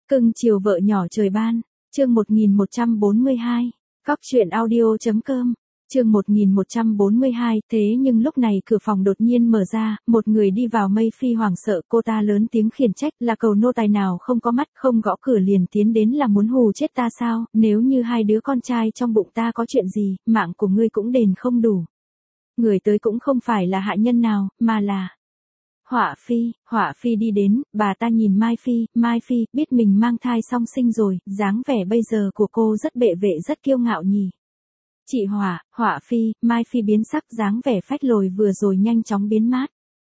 Cưng chiều vợ nhỏ trời ban, chương 1142, Cóc truyện audio.com, chương 1142, thế nhưng lúc này cửa phòng đột nhiên mở ra, một người đi vào. Mây Phi hoảng sợ, cô ta lớn tiếng khiển trách, là cầu nô tài nào không có mắt, không gõ cửa liền tiến đến là muốn hù chết ta sao, nếu như hai đứa con trai trong bụng ta có chuyện gì, mạng của ngươi cũng đền không đủ. Người tới cũng không phải là hạ nhân nào, mà là Họa Phi đi đến, bà ta nhìn Mai Phi, biết mình mang thai song sinh rồi, dáng vẻ bây giờ của cô rất bệ vệ rất kiêu ngạo nhỉ. Chị Họa Phi, Mai Phi biến sắc, dáng vẻ phách lồi vừa rồi nhanh chóng biến mát.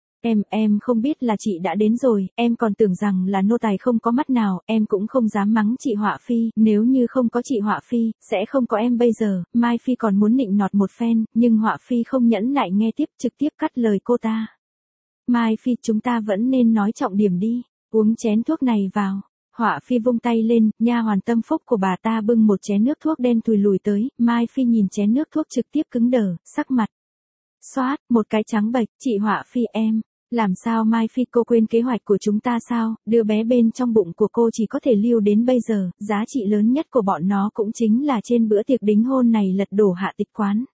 Em không biết là chị đã đến rồi, em còn tưởng rằng là nô tài không có mắt nào, em cũng không dám mắng chị Họa Phi, nếu như không có chị Họa Phi, sẽ không có em bây giờ. Mai Phi còn muốn nịnh nọt một phen, nhưng Họa Phi không nhẫn nại nghe tiếp, trực tiếp cắt lời cô ta. Mai Phi, chúng ta vẫn nên nói trọng điểm đi, uống chén thuốc này vào. Họa Phi vung tay lên, nha hoàn tâm phúc của bà ta bưng một chén nước thuốc đen thùi lùi tới, Mai Phi nhìn chén nước thuốc trực tiếp cứng đờ, sắc mặt xoát, một cái trắng bệch, chị Họa Phi em, làm sao Mai Phi, cô quên kế hoạch của chúng ta sao, đứa bé bên trong bụng của cô chỉ có thể lưu đến bây giờ, giá trị lớn nhất của bọn nó cũng chính là trên bữa tiệc đính hôn này lật đổ Hạ Tịch Quán.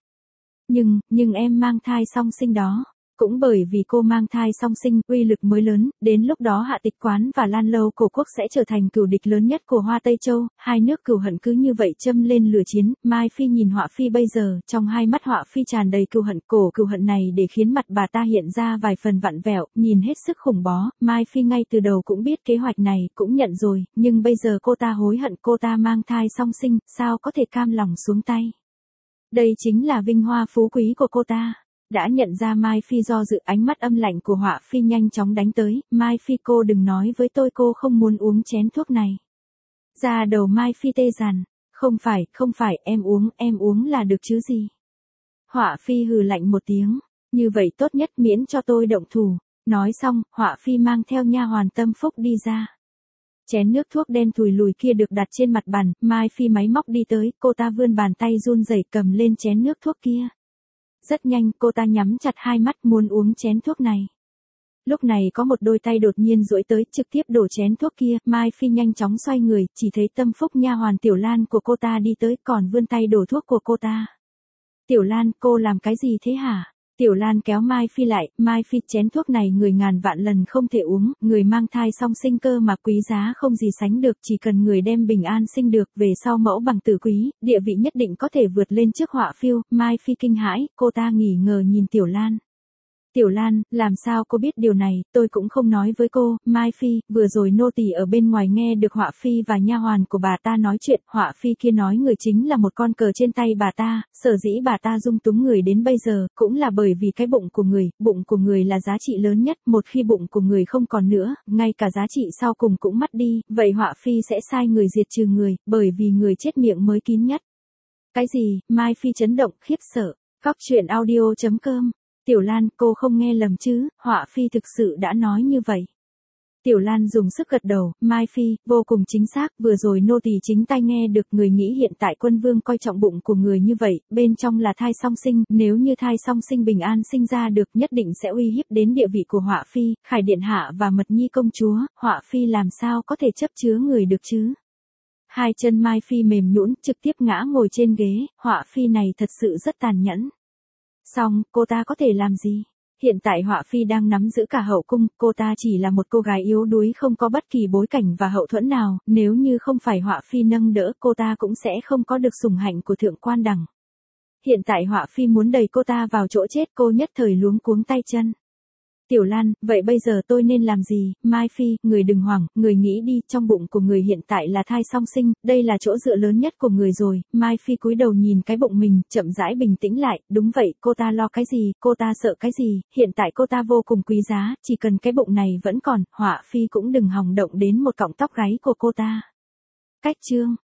Nhưng em mang thai song sinh đó. Cũng bởi vì cô mang thai song sinh, uy lực mới lớn, đến lúc đó Hạ Tịch Quán và Lan Lâu Cổ Quốc sẽ trở thành cừu địch lớn nhất của Hoa Tây Châu, hai nước cừu hận cứ như vậy châm lên lửa chiến. Mai Phi nhìn Họa Phi bây giờ, trong hai mắt Họa Phi tràn đầy cừu hận, cổ cừu hận này để khiến mặt bà ta hiện ra vài phần vặn vẹo, nhìn hết sức khủng bó. Mai Phi ngay từ đầu cũng biết kế hoạch này, cũng nhận rồi, nhưng bây giờ cô ta hối hận, cô ta mang thai song sinh, sao có thể cam lòng xuống tay. Đây chính là vinh hoa phú quý của cô ta. Đã nhận ra Mai Phi do dự, ánh mắt âm lạnh của Họa Phi nhanh chóng đánh tới, Mai Phi, cô đừng nói với tôi cô không muốn uống chén thuốc này. Da đầu Mai Phi tê dần, không phải, em uống là được chứ gì. Họa Phi hừ lạnh một tiếng, như vậy tốt nhất miễn cho tôi động thủ. Nói xong, Họa Phi mang theo nha hoàn tâm phúc đi ra. Chén nước thuốc đen thùi lùi kia được đặt trên mặt bàn, Mai Phi máy móc đi tới, cô ta vươn bàn tay run rẩy cầm lên chén nước thuốc kia. Rất nhanh, cô ta nhắm chặt hai mắt muốn uống chén thuốc này. Lúc này có một đôi tay đột nhiên duỗi tới, trực tiếp đổ chén thuốc kia, Mai Phi nhanh chóng xoay người, chỉ thấy tâm phúc nha hoàn Tiểu Lan của cô ta đi tới, còn vươn tay đổ thuốc của cô ta. Tiểu Lan, cô làm cái gì thế hả? Tiểu Lan kéo Mai Phi lại, Mai Phi, chén thuốc này người ngàn vạn lần không thể uống, người mang thai song sinh cơ mà quý giá không gì sánh được, chỉ cần người đem bình an sinh được, về sau mẫu bằng tử quý, địa vị nhất định có thể vượt lên trước Họa Phiêu. Mai Phi kinh hãi, cô ta nghi ngờ nhìn Tiểu Lan. Tiểu Lan, làm sao cô biết điều này, tôi cũng không nói với cô. Mai Phi, vừa rồi nô tỳ ở bên ngoài nghe được Họa Phi và nha hoàn của bà ta nói chuyện, Họa Phi kia nói người chính là một con cờ trên tay bà ta, sở dĩ bà ta dung túng người đến bây giờ, cũng là bởi vì cái bụng của người là giá trị lớn nhất, một khi bụng của người không còn nữa, ngay cả giá trị sau cùng cũng mất đi, vậy Họa Phi sẽ sai người diệt trừ người, bởi vì người chết miệng mới kín nhất. Cái gì? Mai Phi chấn động, khiếp sợ. Cóc truyện audio.com. Tiểu Lan, cô không nghe lầm chứ, Họa Phi thực sự đã nói như vậy. Tiểu Lan dùng sức gật đầu, Mai Phi, vô cùng chính xác, vừa rồi nô tỳ chính tai nghe được, người nghĩ hiện tại quân vương coi trọng bụng của người như vậy, bên trong là thai song sinh, nếu như thai song sinh bình an sinh ra được, nhất định sẽ uy hiếp đến địa vị của Họa Phi, Khải Điện Hạ và Mật Nhi công chúa, Họa Phi làm sao có thể chấp chứa người được chứ. Hai chân Mai Phi mềm nhũn, trực tiếp ngã ngồi trên ghế, Họa Phi này thật sự rất tàn nhẫn. Xong, cô ta có thể làm gì? Hiện tại Họa Phi đang nắm giữ cả hậu cung, cô ta chỉ là một cô gái yếu đuối không có bất kỳ bối cảnh và hậu thuẫn nào, nếu như không phải Họa Phi nâng đỡ cô ta cũng sẽ không có được sủng hạnh của thượng quan đẳng. Hiện tại Họa Phi muốn đẩy cô ta vào chỗ chết, cô nhất thời luống cuống tay chân. Tiểu Lan, vậy bây giờ tôi nên làm gì? Mai Phi, người đừng hoảng, người nghĩ đi, trong bụng của người hiện tại là thai song sinh, đây là chỗ dựa lớn nhất của người rồi. Mai Phi cúi đầu nhìn cái bụng mình, chậm rãi bình tĩnh lại, đúng vậy, cô ta lo cái gì, cô ta sợ cái gì, hiện tại cô ta vô cùng quý giá, chỉ cần cái bụng này vẫn còn, Họa Phi cũng đừng hòng động đến một cọng tóc gáy của cô ta. Cách chương